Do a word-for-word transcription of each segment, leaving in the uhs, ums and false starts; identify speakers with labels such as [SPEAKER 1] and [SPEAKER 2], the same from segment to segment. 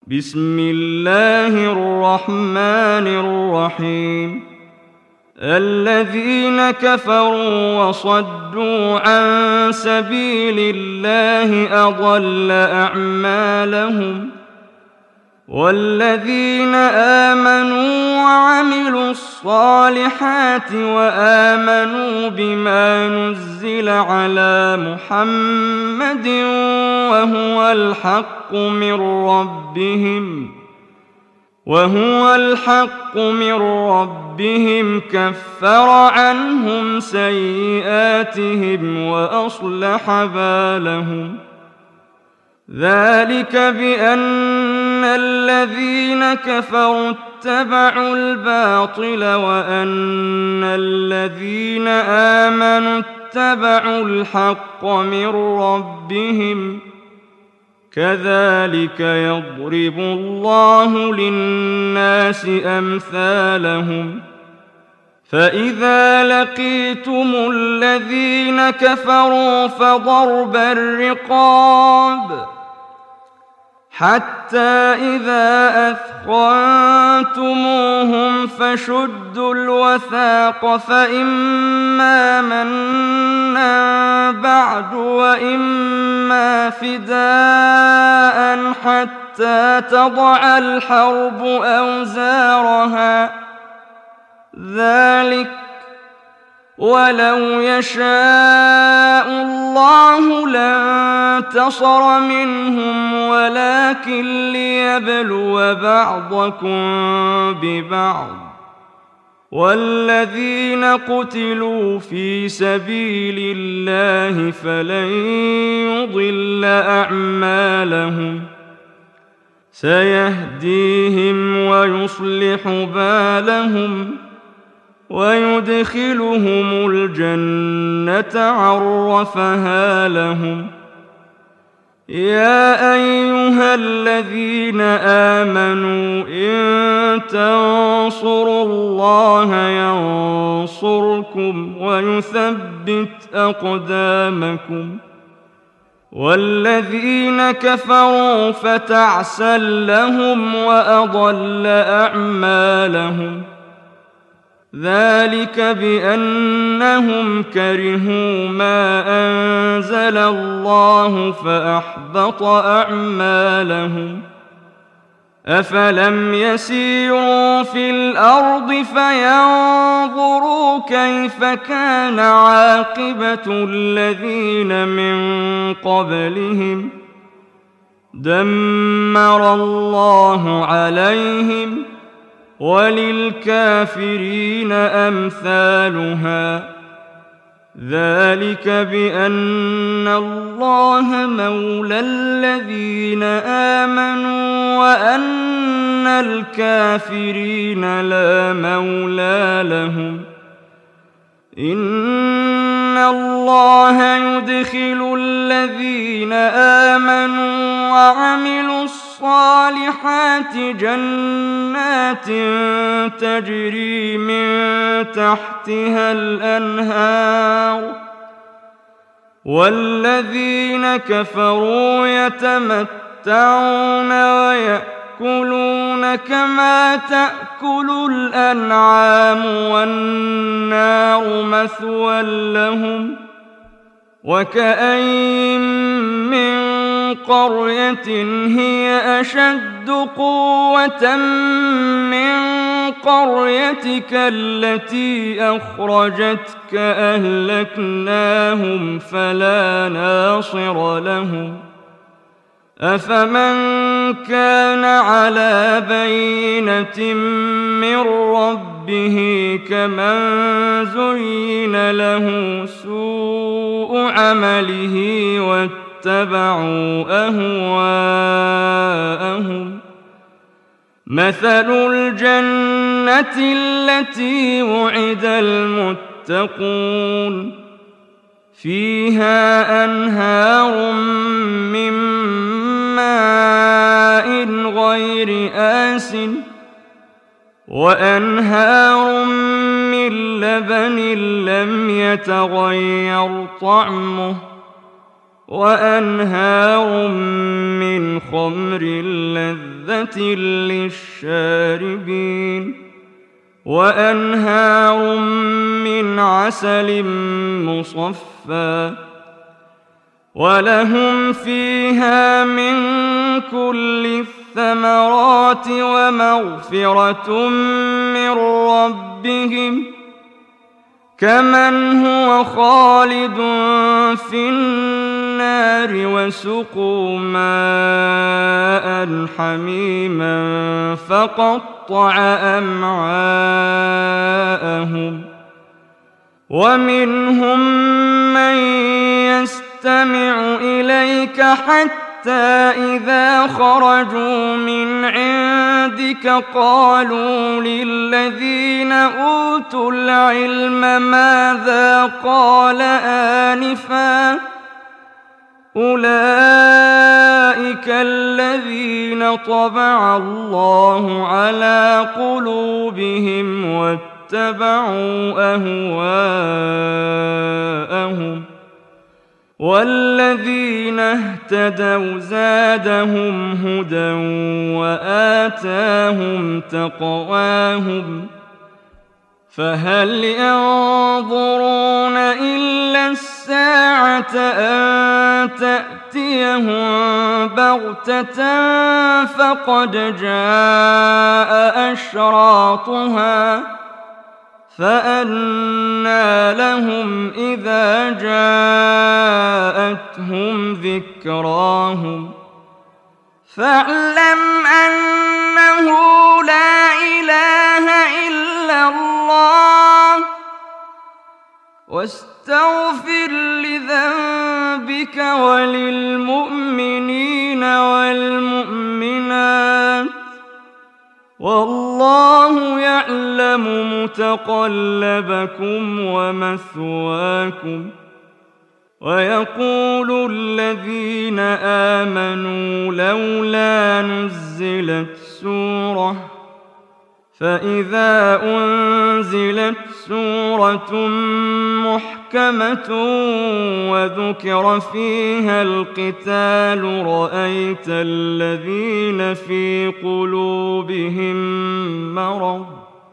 [SPEAKER 1] بسم الله الرحمن الرحيم الذين كفروا وصدوا عن سبيل الله أضل أعمالهم والذين آمنوا وعملوا الصالحات وآمنوا بما نزل على محمد وهو الحق من ربهم وهو الحق من ربهم كفر عنهم سيئاتهم وأصلح بالهم ذلك بأن الذين كفروا اتبعوا الباطل وأن الذين آمنوا اتبعوا الحق من ربهم كذلك يضرب الله للناس أمثالهم فإذا لقيتم الذين كفروا فضرب الرقاب حتى إذا أثخنتموهم فشدوا الوثاق فإما منا بعد وإما فداء حتى تضع الحرب أوزارها ذلك ولو يشاء الله لانتصر منهم ولكن ليبلو بعضكم ببعض والذين قتلوا في سبيل الله فلن يضل أعمالهم سيهديهم ويصلح بالهم ويدخلهم الجنة عرفها لهم يا أيها الذين آمنوا إن تنصروا الله ينصركم ويثبت أقدامكم والذين كفروا فتعسا لهم وأضل أعمالهم ذلك بأنهم كرهوا ما أنزل الله فأحبط أعمالهم أفلم يسيروا في الأرض فينظروا كيف كان عاقبة الذين من قبلهم دمر الله عليهم وللكافرين أمثالها ذلك بأن الله مولى الذين آمنوا وأن الكافرين لا مولى لهم إن الله يدخل الذين آمنوا وعملوا الصالحات جنات تجري من تحتها الأنهار والذين كفروا يتمتعون ويأكلون كما تأكل الأنعام والنار مثوى لهم وكأين من قرية هي أشد قوة من قريتك التي أخرجتك أهلكناهم فلا ناصر لهم أفمن كان على بينة من ربه كمن زين له سوء عمله واتبعوا أهواءهم مثل الجنة التي وعد المتقون فيها أنهار من ماء غير آسٍ وأنهار من لبن لم يتغير طعمه وأنهار من خمر لذة للشاربين وأنهار من عسل مصفى ولهم فيها من كل الثمرات ومغفرة من ربهم كمن هو خالد في النار وسقوا ماء حميما فقطع أمعاءهم ومنهم من يستمع إليك حتى إذا خرجوا من عندك قالوا للذين أوتوا العلم ماذا قال آنفا أولئك الذين طبع الله على قلوبهم واتبعوا أهواءهم والذين اهتدوا زادهم هدى وآتاهم تقواهم فهل ينظرون إلا الساعة أن تأتيهم بغتة فقد جاء أشراطها فأنى لهم إذا جاءتهم ذكراهم فاعلم أنه لا إله إلا الله واستغفر لذنبك وللمؤمنين والمؤمنات والله يعلم متقلبكم ومثواكم ويقول الذين آمنوا لولا نزلت سورة فإذا أنزلت سورة محكمة وذكر فيها القتال رأيت الذين في قلوبهم مرض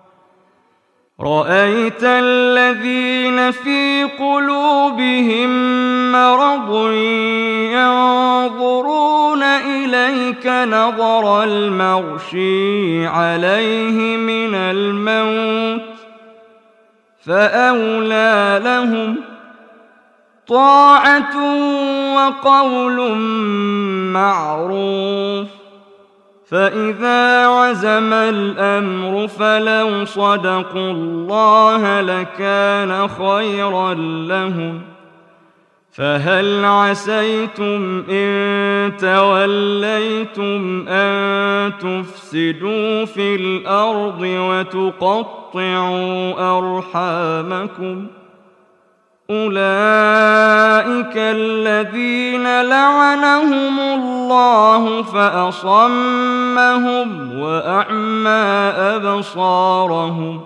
[SPEAKER 1] رأيت الذين في قلوبهم مرض ينظرون إليك نظر المغشي عليه من الموت فأولى لهم طاعة وقول معروف فإذا عزم الأمر فلو صدقوا الله لكان خيرا لهم فهل عسيتم إن توليتم أن تفسدوا في الأرض وتقطعوا أرحامكم أولئك الذين لعنهم الله فأصمهم وأعمى أبصارهم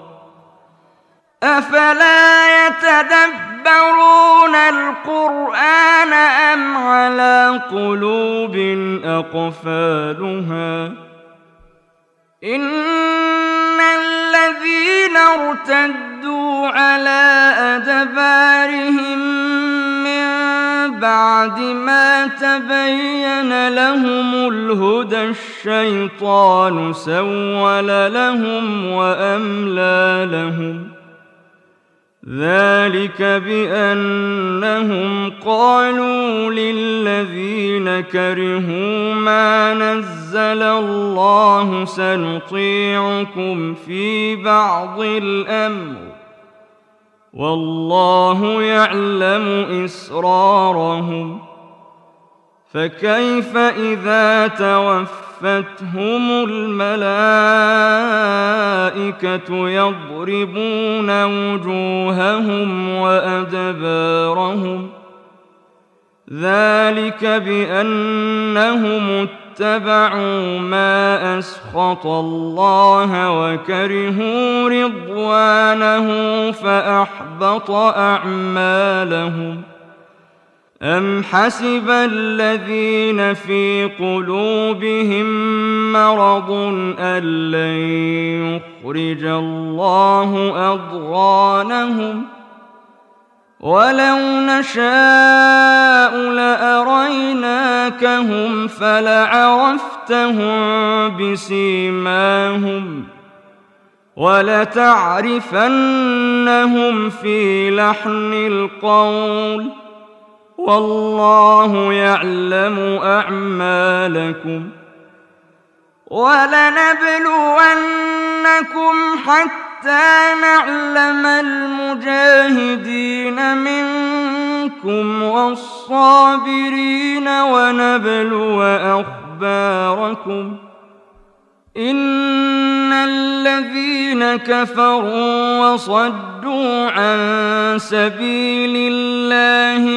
[SPEAKER 1] أفلا يتدبرون القرآن أم على قلوب أقفالها إن الذين ارتدوا على أدبارهم من بعد ما تبين لهم الهدى الشيطان سول لهم وأملى لهم ذلك بأنهم قالوا للذين كرهوا ما نزل الله سنطيعكم في بعض الأمر والله يعلم إسرارهم فكيف إذا توفتهم الملائكة يضربون وجوههم وأدبارهم ذلك بأنهم اتبعوا ما أسخط الله وكرهوا رضوانه فأحبط أعمالهم أم حسب الذين في قلوبهم مرض أن لن يخرج الله أضغانهم ولو نشاء لأريناكهم فلعرفتهم بسيماهم ولتعرفنهم في لحن القول والله يعلم أعمالكم ولنبلونكم حتى نعلم المجاهدين منكم والصابرين ونبلو أخباركم إن الذين كفروا وصدوا عن سبيل الله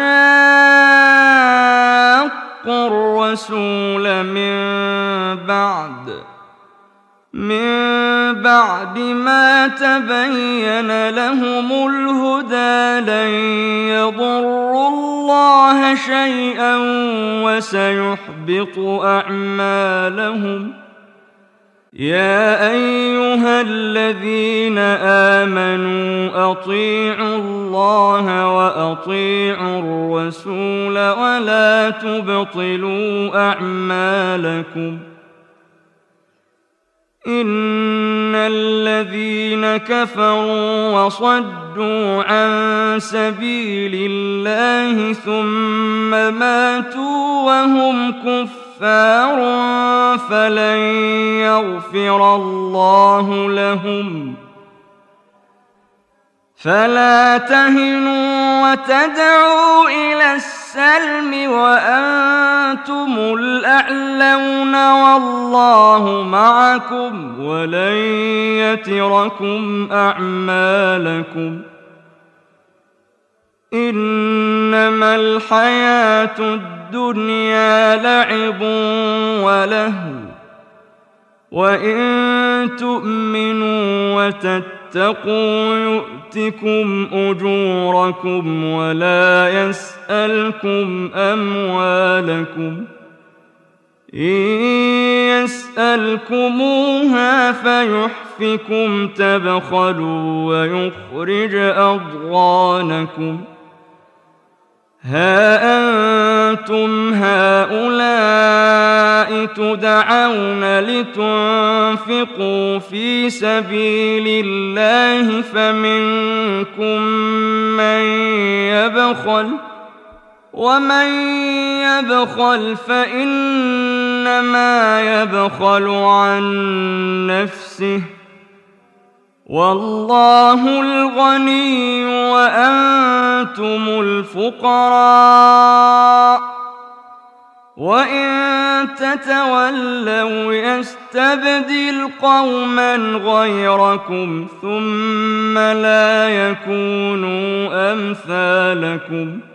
[SPEAKER 1] وشاقوا الرسول من بعد من بعد ما تبين لهم الهدى لن يضروا الله شيئا وسيحبط أعمالهم يا أيها الذين آمنوا أطيعوا الله وأطيعوا الرسول ولا تبطلوا أعمالكم إن الذين كفروا وصدوا عن سبيل الله ثم ماتوا وهم كفار فلن يغفر الله لهم فلا تهنوا وتدعوا إلى السلم وأنتم الأعلون والله معكم ولن يتركم أعمالكم إنما الحياة الدنيا لعب ولهو وإن تؤمنوا وتتقوا يؤتكم أجوركم ولا يسألكم أموالكم إن يسألكموها فيحفكم تبخلوا ويخرج أضغانكم ها أنتم هؤلاء تدعون لتنفقوا في سبيل الله فمنكم من يبخل ومن يبخل فإنما يبخل عن نفسه والله الغني وأنتم الفقراء وإن تتولوا يستبدل قوما غيركم ثم لا يكونوا أمثالكم